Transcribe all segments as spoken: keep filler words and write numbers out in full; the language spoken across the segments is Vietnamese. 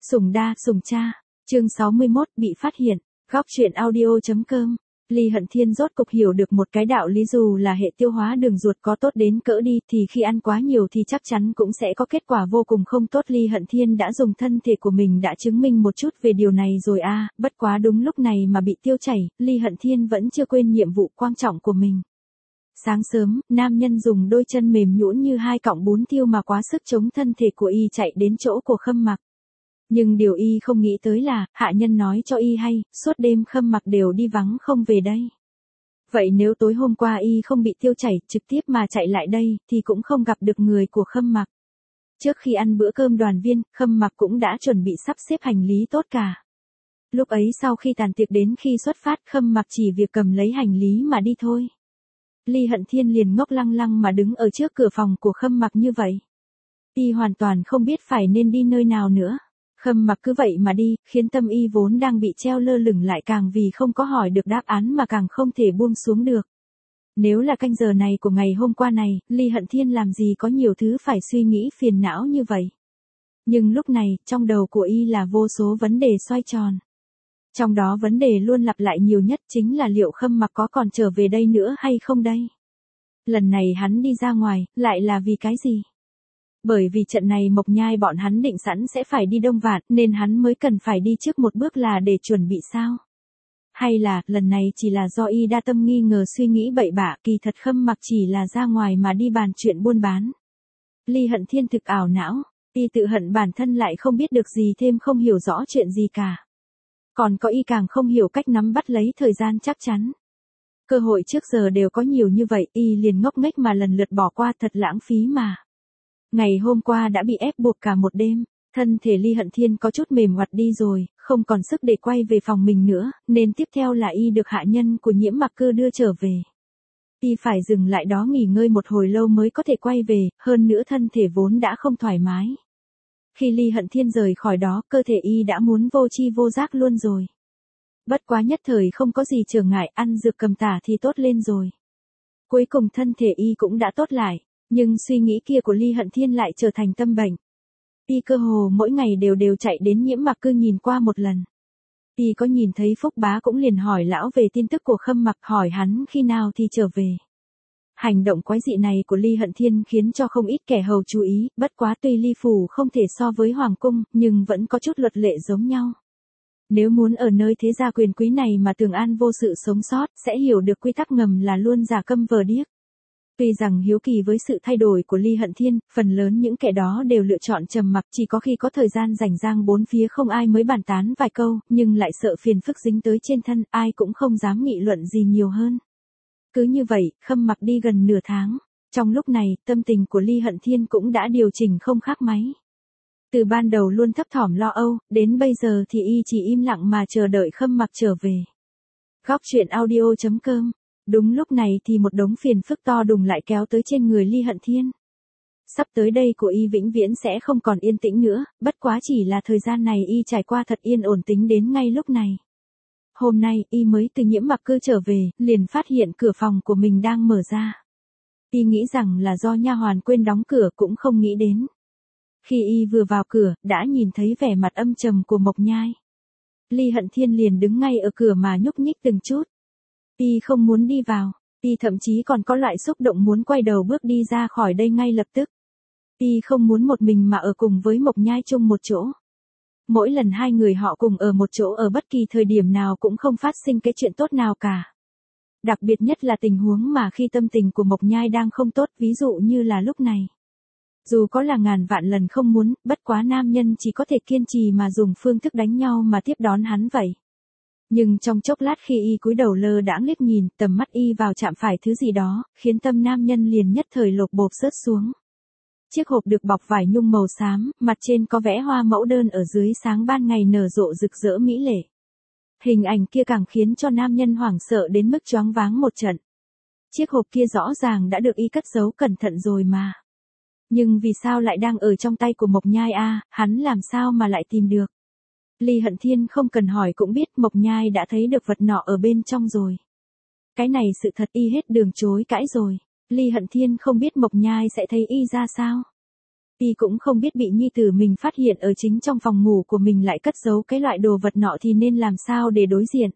Sủng đa, sủng cha. Chương sáu mươi mốt, bị phát hiện. Góc truyện audio chấm com. Ly Hận Thiên rốt cục hiểu được một cái đạo lý, dù là hệ tiêu hóa đường ruột có tốt đến cỡ đi thì khi ăn quá nhiều thì chắc chắn cũng sẽ có kết quả vô cùng không tốt. Ly Hận Thiên đã dùng thân thể của mình đã chứng minh một chút về điều này rồi a, à, bất quá đúng lúc này mà bị tiêu chảy, Ly Hận Thiên vẫn chưa quên nhiệm vụ quan trọng của mình. Sáng sớm, nam nhân dùng đôi chân mềm nhũn như hai cọng bún tiêu mà quá sức chống thân thể của y chạy đến chỗ của Khâm Mặc. Nhưng điều y không nghĩ tới là, hạ nhân nói cho y hay, suốt đêm Khâm Mặc đều đi vắng không về đây. Vậy nếu tối hôm qua y không bị tiêu chảy trực tiếp mà chạy lại đây, thì cũng không gặp được người của Khâm Mặc. Trước khi ăn bữa cơm đoàn viên, Khâm Mặc cũng đã chuẩn bị sắp xếp hành lý tốt cả. Lúc ấy sau khi tàn tiệc đến khi xuất phát, Khâm Mặc chỉ việc cầm lấy hành lý mà đi thôi. Ly Hận Thiên liền ngốc lăng lăng mà đứng ở trước cửa phòng của Khâm Mặc như vậy. Y hoàn toàn không biết phải nên đi nơi nào nữa. Khâm Mặc cứ vậy mà đi, khiến tâm y vốn đang bị treo lơ lửng lại càng vì không có hỏi được đáp án mà càng không thể buông xuống được. Nếu là canh giờ này của ngày hôm qua này, Ly Hận Thiên làm gì có nhiều thứ phải suy nghĩ phiền não như vậy. Nhưng lúc này, trong đầu của y là vô số vấn đề xoay tròn. Trong đó vấn đề luôn lặp lại nhiều nhất chính là liệu Khâm Mặc có còn trở về đây nữa hay không đây? Lần này hắn đi ra ngoài, lại là vì cái gì? Bởi vì trận này Mộc Nhai bọn hắn định sẵn sẽ phải đi Đông Vạn, nên hắn mới cần phải đi trước một bước là để chuẩn bị sao? Hay là, lần này chỉ là do y đa tâm nghi ngờ suy nghĩ bậy bạ, kỳ thật Khâm Mặc chỉ là ra ngoài mà đi bàn chuyện buôn bán. Ly Hận Thiên thực ảo não, y tự hận bản thân lại không biết được gì thêm, không hiểu rõ chuyện gì cả. Còn có y càng không hiểu cách nắm bắt lấy thời gian chắc chắn. Cơ hội trước giờ đều có nhiều như vậy, y liền ngốc nghếch mà lần lượt bỏ qua, thật lãng phí mà. Ngày hôm qua đã bị ép buộc cả một đêm, thân thể Ly Hận Thiên có chút mềm oặt đi rồi, không còn sức để quay về phòng mình nữa, nên tiếp theo là y được hạ nhân của Nhiễm Mặc Cơ đưa trở về. Y phải dừng lại đó nghỉ ngơi một hồi lâu mới có thể quay về, hơn nữa thân thể vốn đã không thoải mái. Khi Ly Hận Thiên rời khỏi đó, cơ thể y đã muốn vô tri vô giác luôn rồi. Bất quá nhất thời không có gì trở ngại, ăn dược cầm tả thì tốt lên rồi. Cuối cùng thân thể y cũng đã tốt lại, nhưng suy nghĩ kia của Ly Hận Thiên lại trở thành tâm bệnh. Y cơ hồ mỗi ngày đều đều chạy đến Nhiễm Mặc Cơ nhìn qua một lần. Y có nhìn thấy Phúc Bá cũng liền hỏi lão về tin tức của Khâm Mặc, hỏi hắn khi nào thì trở về. Hành động quái dị này của Ly Hận Thiên khiến cho không ít kẻ hầu chú ý, bất quá tuy Ly Phủ không thể so với Hoàng Cung, nhưng vẫn có chút luật lệ giống nhau. Nếu muốn ở nơi thế gia quyền quý này mà tường an vô sự sống sót, sẽ hiểu được quy tắc ngầm là luôn giả câm vờ điếc. Tuy rằng hiếu kỳ với sự thay đổi của Ly Hận Thiên, phần lớn những kẻ đó đều lựa chọn trầm mặc, chỉ có khi có thời gian rảnh rang bốn phía không ai mới bàn tán vài câu, nhưng lại sợ phiền phức dính tới trên thân, ai cũng không dám nghị luận gì nhiều hơn. Cứ như vậy, Khâm Mặc đi gần nửa tháng. Trong lúc này, tâm tình của Ly Hận Thiên cũng đã điều chỉnh không khác mấy. Từ ban đầu luôn thấp thỏm lo âu, đến bây giờ thì y chỉ im lặng mà chờ đợi Khâm Mặc trở về. Góc truyện audio chấm com. Đúng lúc này thì một đống phiền phức to đùng lại kéo tới trên người Ly Hận Thiên. Sắp tới đây của y vĩnh viễn sẽ không còn yên tĩnh nữa, bất quá chỉ là thời gian này y trải qua thật yên ổn tính đến ngay lúc này. Hôm nay, y mới từ Nhiễm Mặc Cơ trở về, liền phát hiện cửa phòng của mình đang mở ra. Y nghĩ rằng là do nha hoàn quên đóng cửa, cũng không nghĩ đến. Khi y vừa vào cửa, đã nhìn thấy vẻ mặt âm trầm của Mộc Nhai. Ly Hận Thiên liền đứng ngay ở cửa mà nhúc nhích từng chút. Y không muốn đi vào, y thậm chí còn có loại xúc động muốn quay đầu bước đi ra khỏi đây ngay lập tức. Y không muốn một mình mà ở cùng với Mộc Nhai chung một chỗ. Mỗi lần hai người họ cùng ở một chỗ ở bất kỳ thời điểm nào cũng không phát sinh cái chuyện tốt nào cả. Đặc biệt nhất là tình huống mà khi tâm tình của Mộc Nhai đang không tốt, ví dụ như là lúc này. Dù có là ngàn vạn lần không muốn, bất quá nam nhân chỉ có thể kiên trì mà dùng phương thức đánh nhau mà tiếp đón hắn vậy. Nhưng trong chốc lát khi y cúi đầu lơ đãng liếc nhìn, tầm mắt y vào chạm phải thứ gì đó, khiến tâm nam nhân liền nhất thời lột bột rớt xuống. Chiếc hộp được bọc vải nhung màu xám, mặt trên có vẽ hoa mẫu đơn ở dưới sáng ban ngày nở rộ rực rỡ mỹ lệ. Hình ảnh kia càng khiến cho nam nhân hoảng sợ đến mức choáng váng một trận. Chiếc hộp kia rõ ràng đã được y cất giấu cẩn thận rồi mà. Nhưng vì sao lại đang ở trong tay của Mộc Nhai a, à, hắn làm sao mà lại tìm được? Ly Hận Thiên không cần hỏi cũng biết Mộc Nhai đã thấy được vật nọ ở bên trong rồi. Cái này sự thật y hết đường chối cãi rồi. Ly Hận Thiên không biết Mộc Nhai sẽ thấy y ra sao. Y cũng không biết bị nhi tử mình phát hiện ở chính trong phòng ngủ của mình lại cất giấu cái loại đồ vật nọ thì nên làm sao để đối diện.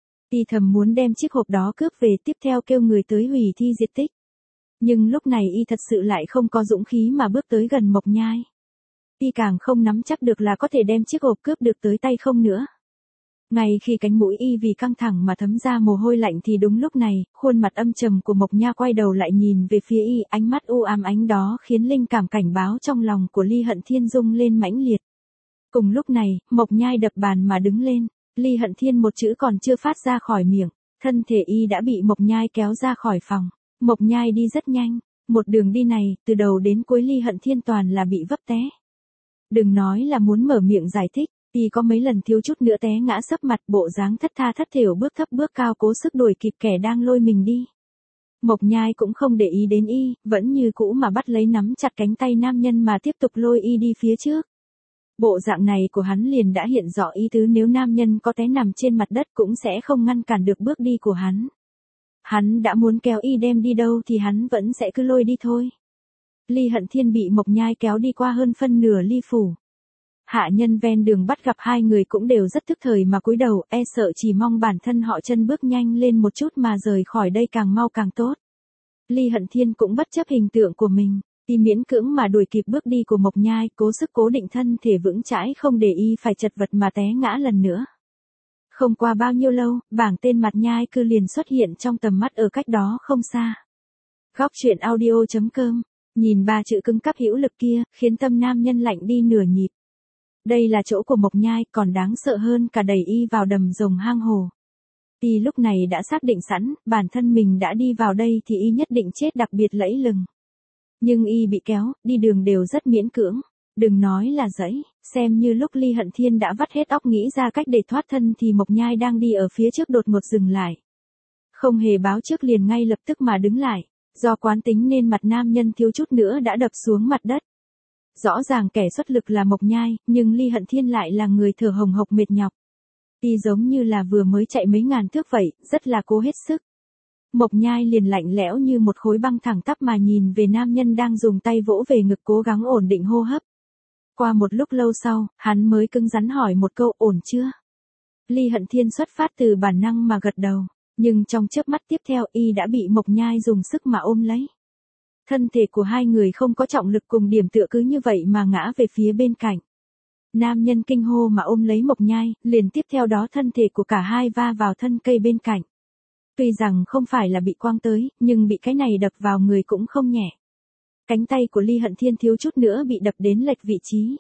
Y thầm muốn đem chiếc hộp đó cướp về tiếp theo kêu người tới hủy thi diệt tích. Nhưng lúc này Y thật sự lại không có dũng khí mà bước tới gần Mộc Nhai. Y càng không nắm chắc được là có thể đem chiếc hộp cướp được tới tay không nữa. Ngay khi cánh mũi Y vì căng thẳng mà thấm ra mồ hôi lạnh thì đúng lúc này, khuôn mặt âm trầm của Mộc Nha quay đầu lại nhìn về phía Y, ánh mắt u ám ánh đó khiến linh cảm cảnh báo trong lòng của Ly Hận Thiên rung lên mãnh liệt. Cùng lúc này, Mộc Nhai đập bàn mà đứng lên, Ly Hận Thiên một chữ còn chưa phát ra khỏi miệng, thân thể Y đã bị Mộc Nhai kéo ra khỏi phòng. Mộc Nhai đi rất nhanh, một đường đi này, từ đầu đến cuối Ly Hận Thiên toàn là bị vấp té. Đừng nói là muốn mở miệng giải thích. Y có mấy lần thiếu chút nữa té ngã sấp mặt, bộ dáng thất tha thất thểu bước thấp bước cao cố sức đuổi kịp kẻ đang lôi mình đi. Mộc Nhai cũng không để ý đến Y, vẫn như cũ mà bắt lấy nắm chặt cánh tay nam nhân mà tiếp tục lôi Y đi phía trước. Bộ dạng này của hắn liền đã hiện rõ ý tứ nếu nam nhân có té nằm trên mặt đất cũng sẽ không ngăn cản được bước đi của hắn. Hắn đã muốn kéo Y đem đi đâu thì hắn vẫn sẽ cứ lôi đi thôi. Ly Hận Thiên bị Mộc Nhai kéo đi qua hơn phân nửa Ly phủ. Hạ nhân ven đường bắt gặp hai người cũng đều rất tức thời mà cúi đầu, e sợ chỉ mong bản thân họ chân bước nhanh lên một chút mà rời khỏi đây càng mau càng tốt. Ly Hận Thiên cũng bất chấp hình tượng của mình, Y miễn cưỡng mà đuổi kịp bước đi của Mộc Nhai, cố sức cố định thân thể vững chãi không để Y phải chật vật mà té ngã lần nữa. Không qua bao nhiêu lâu, bảng tên Mặt Nhai Cư liền xuất hiện trong tầm mắt ở cách đó không xa. Góc truyện audio chấm com, nhìn ba chữ cứng cáp hữu lực kia, khiến tâm nam nhân lạnh đi nửa nhịp. Đây là chỗ của Mộc Nhai, còn đáng sợ hơn cả đẩy Y vào đầm rồng hang hồ. Y lúc này đã xác định sẵn, bản thân mình đã đi vào đây thì Y nhất định chết đặc biệt lẫy lừng. Nhưng Y bị kéo, đi đường đều rất miễn cưỡng. Đừng nói là dẫy, xem như lúc Ly Hận Thiên đã vắt hết óc nghĩ ra cách để thoát thân thì Mộc Nhai đang đi ở phía trước đột ngột dừng lại. Không hề báo trước liền ngay lập tức mà đứng lại, do quán tính nên mặt nam nhân thiếu chút nữa đã đập xuống mặt đất. Rõ ràng kẻ xuất lực là Mộc Nhai, nhưng Ly Hận Thiên lại là người thở hồng hộc mệt nhọc. Y giống như là vừa mới chạy mấy ngàn thước vậy, rất là cố hết sức. Mộc Nhai liền lạnh lẽo như một khối băng thẳng tắp mà nhìn về nam nhân đang dùng tay vỗ về ngực cố gắng ổn định hô hấp. Qua một lúc lâu sau, hắn mới cứng rắn hỏi một câu ổn chưa? Ly Hận Thiên xuất phát từ bản năng mà gật đầu, nhưng trong chớp mắt tiếp theo Y đã bị Mộc Nhai dùng sức mà ôm lấy. Thân thể của hai người không có trọng lực cùng điểm tựa cứ như vậy mà ngã về phía bên cạnh. Nam nhân kinh hô mà ôm lấy Mộc Nhai, liền tiếp theo đó thân thể của cả hai va vào thân cây bên cạnh. Tuy rằng không phải là bị quăng tới, nhưng bị cái này đập vào người cũng không nhẹ. Cánh tay của Ly Hận Thiên thiếu chút nữa bị đập đến lệch vị trí.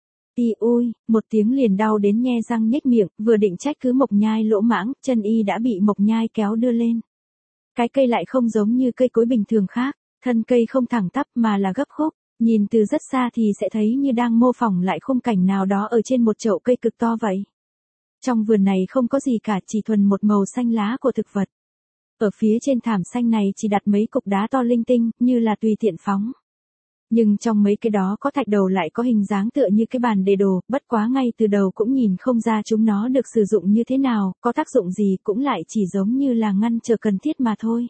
Y ôi, một tiếng liền đau đến nhe răng nhếch miệng, vừa định trách cứ Mộc Nhai lỗ mãng, chân Y đã bị Mộc Nhai kéo đưa lên. Cái cây lại không giống như cây cối bình thường khác. Thân cây không thẳng tắp mà là gấp khúc, nhìn từ rất xa thì sẽ thấy như đang mô phỏng lại khung cảnh nào đó ở trên một chậu cây cực to vậy. Trong vườn này không có gì cả, chỉ thuần một màu xanh lá của thực vật. Ở phía trên thảm xanh này chỉ đặt mấy cục đá to linh tinh, như là tùy tiện phóng. Nhưng trong mấy cái đó có thạch đầu lại có hình dáng tựa như cái bàn để đồ, bất quá ngay từ đầu cũng nhìn không ra chúng nó được sử dụng như thế nào, có tác dụng gì cũng lại chỉ giống như là ngăn trở cần thiết mà thôi.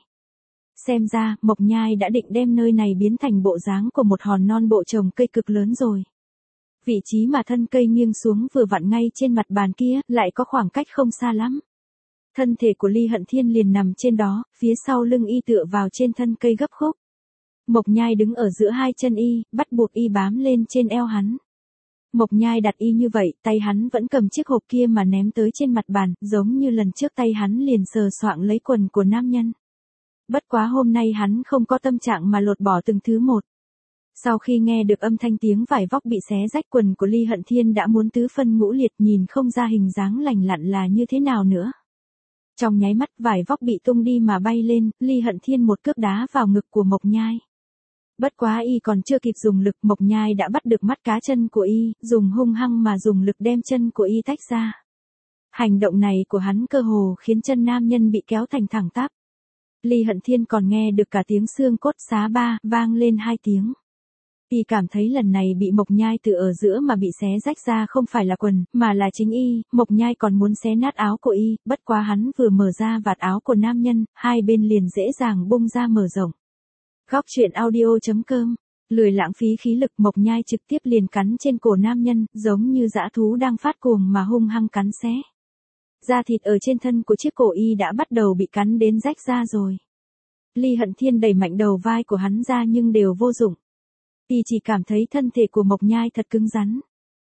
Xem ra, Mộc Nhai đã định đem nơi này biến thành bộ dáng của một hòn non bộ trồng cây cực lớn rồi. Vị trí mà thân cây nghiêng xuống vừa vặn ngay trên mặt bàn kia, lại có khoảng cách không xa lắm. Thân thể của Ly Hận Thiên liền nằm trên đó, phía sau lưng Y tựa vào trên thân cây gấp khúc. Mộc Nhai đứng ở giữa hai chân Y, bắt buộc Y bám lên trên eo hắn. Mộc Nhai đặt Y như vậy, tay hắn vẫn cầm chiếc hộp kia mà ném tới trên mặt bàn, giống như lần trước tay hắn liền sờ soạng lấy quần của nam nhân. Bất quá hôm nay hắn không có tâm trạng mà lột bỏ từng thứ một. Sau khi nghe được âm thanh tiếng vải vóc bị xé rách, quần của Ly Hận Thiên đã muốn tứ phân ngũ liệt, nhìn không ra hình dáng lành lặn là như thế nào nữa. Trong nháy mắt vải vóc bị tung đi mà bay lên, Ly Hận Thiên một cước đá vào ngực của Mộc Nhai. Bất quá Y còn chưa kịp dùng lực, Mộc Nhai đã bắt được mắt cá chân của Y, dùng hung hăng mà dùng lực đem chân của Y tách ra. Hành động này của hắn cơ hồ khiến chân nam nhân bị kéo thành thẳng tắp. Ly Hận Thiên còn nghe được cả tiếng xương cốt xá ba, vang lên hai tiếng. Y cảm thấy lần này bị Mộc Nhai từ ở giữa mà bị xé rách ra không phải là quần, mà là chính Y, Mộc Nhai còn muốn xé nát áo của Y, bất quá hắn vừa mở ra vạt áo của nam nhân, hai bên liền dễ dàng bung ra mở rộng. Góc truyện audio chấm com Lười lãng phí khí lực, Mộc Nhai trực tiếp liền cắn trên cổ nam nhân, giống như dã thú đang phát cuồng mà hung hăng cắn xé. Da thịt ở trên thân của chiếc cổ y đã bắt đầu bị cắn đến rách ra rồi. Ly Hận Thiên đẩy mạnh đầu vai của hắn ra nhưng đều vô dụng. Y chỉ cảm thấy thân thể của Mộc Nhai thật cứng rắn.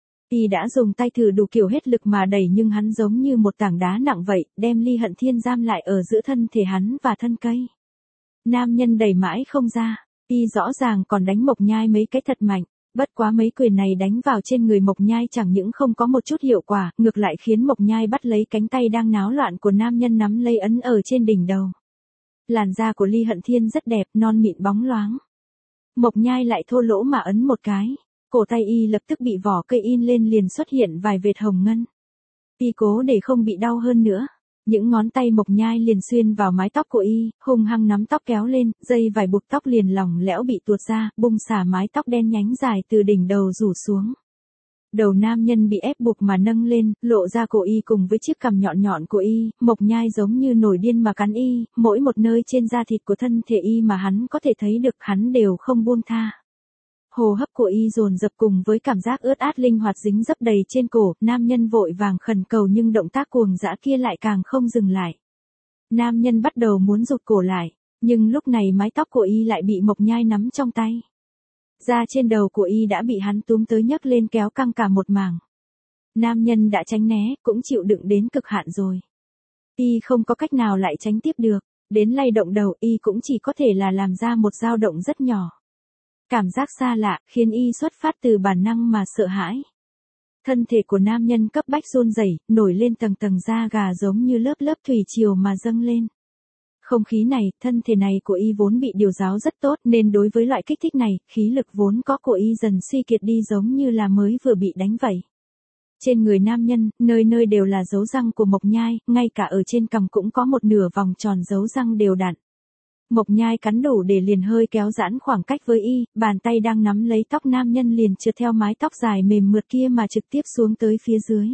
Y đã dùng tay thử đủ kiểu hết lực mà đẩy nhưng hắn giống như một tảng đá nặng vậy, đem Ly Hận Thiên giam lại ở giữa thân thể hắn và thân cây. Nam nhân đẩy mãi không ra, y rõ ràng còn đánh Mộc Nhai mấy cái thật mạnh, bất quá mấy quyền này đánh vào trên người Mộc Nhai chẳng những không có một chút hiệu quả, ngược lại khiến Mộc Nhai bắt lấy cánh tay đang náo loạn của nam nhân nắm lấy ấn ở trên đỉnh đầu. Làn da của Ly Hận Thiên rất đẹp, non mịn bóng loáng. Mộc Nhai lại thô lỗ mà ấn một cái, cổ tay y lập tức bị vỏ cây in lên liền xuất hiện vài vệt hồng ngân. Y cố để không bị đau hơn nữa. Những ngón tay Mộc Nhai liền xuyên vào mái tóc của y, hung hăng nắm tóc kéo lên, dây vài buộc tóc liền lỏng lẻo bị tuột ra, bung xả mái tóc đen nhánh dài từ đỉnh đầu rủ xuống. Đầu nam nhân bị ép buộc mà nâng lên, lộ ra cổ y cùng với chiếc cằm nhọn nhọn của y, Mộc Nhai giống như nổi điên mà cắn y, mỗi một nơi trên da thịt của thân thể y mà hắn có thể thấy được hắn đều không buông tha. Hô hấp của y dồn dập cùng với cảm giác ướt át linh hoạt dính dấp đầy trên cổ, nam nhân vội vàng khẩn cầu nhưng động tác cuồng dã kia lại càng không dừng lại. Nam nhân bắt đầu muốn rụt cổ lại, nhưng lúc này mái tóc của y lại bị Mộc Nhai nắm trong tay. Da trên đầu của y đã bị hắn túm tới nhấc lên kéo căng cả một mảng. Nam nhân đã tránh né, cũng chịu đựng đến cực hạn rồi. Y không có cách nào lại tránh tiếp được, đến lay động đầu y cũng chỉ có thể là làm ra một dao động rất nhỏ. Cảm giác xa lạ, khiến y xuất phát từ bản năng mà sợ hãi. Thân thể của nam nhân cấp bách run rẩy, nổi lên tầng tầng da gà giống như lớp lớp thủy triều mà dâng lên. Không khí này, thân thể này của y vốn bị điều giáo rất tốt nên đối với loại kích thích này, khí lực vốn có của y dần suy kiệt đi giống như là mới vừa bị đánh vậy. Trên người nam nhân, nơi nơi đều là dấu răng của Mộc Nhai, ngay cả ở trên cằm cũng có một nửa vòng tròn dấu răng đều đặn. Mộc Nhai cắn đủ để liền hơi kéo giãn khoảng cách với y, bàn tay đang nắm lấy tóc nam nhân liền trượt theo mái tóc dài mềm mượt kia mà trực tiếp xuống tới phía dưới.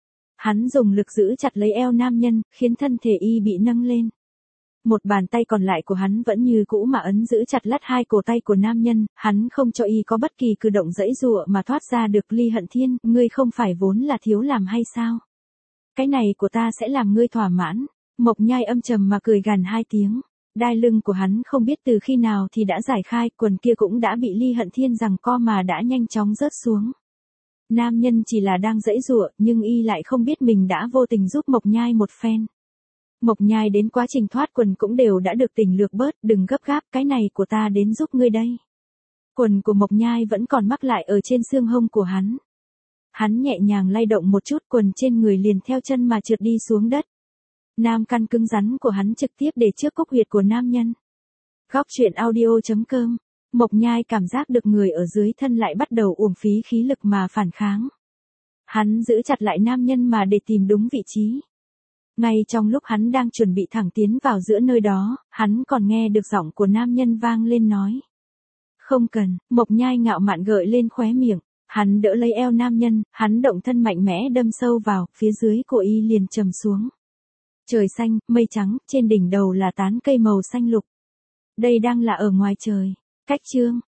Hắn dùng lực giữ chặt lấy eo nam nhân, khiến thân thể y bị nâng lên. Một bàn tay còn lại của hắn vẫn như cũ mà ấn giữ chặt lắt hai cổ tay của nam nhân, hắn không cho y có bất kỳ cử động giãy giụa mà thoát ra được. Ly Hận Thiên, ngươi không phải vốn là thiếu làm hay sao? Cái này của ta sẽ làm ngươi thỏa mãn. Mộc Nhai âm trầm mà cười gằn hai tiếng. Đai lưng của hắn không biết từ khi nào thì đã giải khai, quần kia cũng đã bị Ly Hận Thiên giằng co mà đã nhanh chóng rớt xuống. Nam nhân chỉ là đang giãy giụa, nhưng y lại không biết mình đã vô tình giúp Mộc Nhai một phen. Mộc Nhai đến quá trình thoát quần cũng đều đã được tỉnh lược bớt, đừng gấp gáp, cái này của ta đến giúp ngươi đây. Quần của Mộc Nhai vẫn còn mắc lại ở trên xương hông của hắn. Hắn nhẹ nhàng lay động một chút, quần trên người liền theo chân mà trượt đi xuống đất. Nam căn cứng rắn của hắn trực tiếp để trước cốc huyệt của nam nhân. Góc truyện audio chấm com. Mộc Nhai cảm giác được người ở dưới thân lại bắt đầu uổng phí khí lực mà phản kháng. Hắn giữ chặt lại nam nhân mà để tìm đúng vị trí. Ngay trong lúc hắn đang chuẩn bị thẳng tiến vào giữa nơi đó, hắn còn nghe được giọng của nam nhân vang lên nói. Không cần, Mộc Nhai ngạo mạn gợi lên khóe miệng. Hắn đỡ lấy eo nam nhân, hắn động thân mạnh mẽ đâm sâu vào, phía dưới của y liền trầm xuống. Trời xanh, mây trắng, trên đỉnh đầu là tán cây màu xanh lục. Đây đang là ở ngoài trời. Cách chương.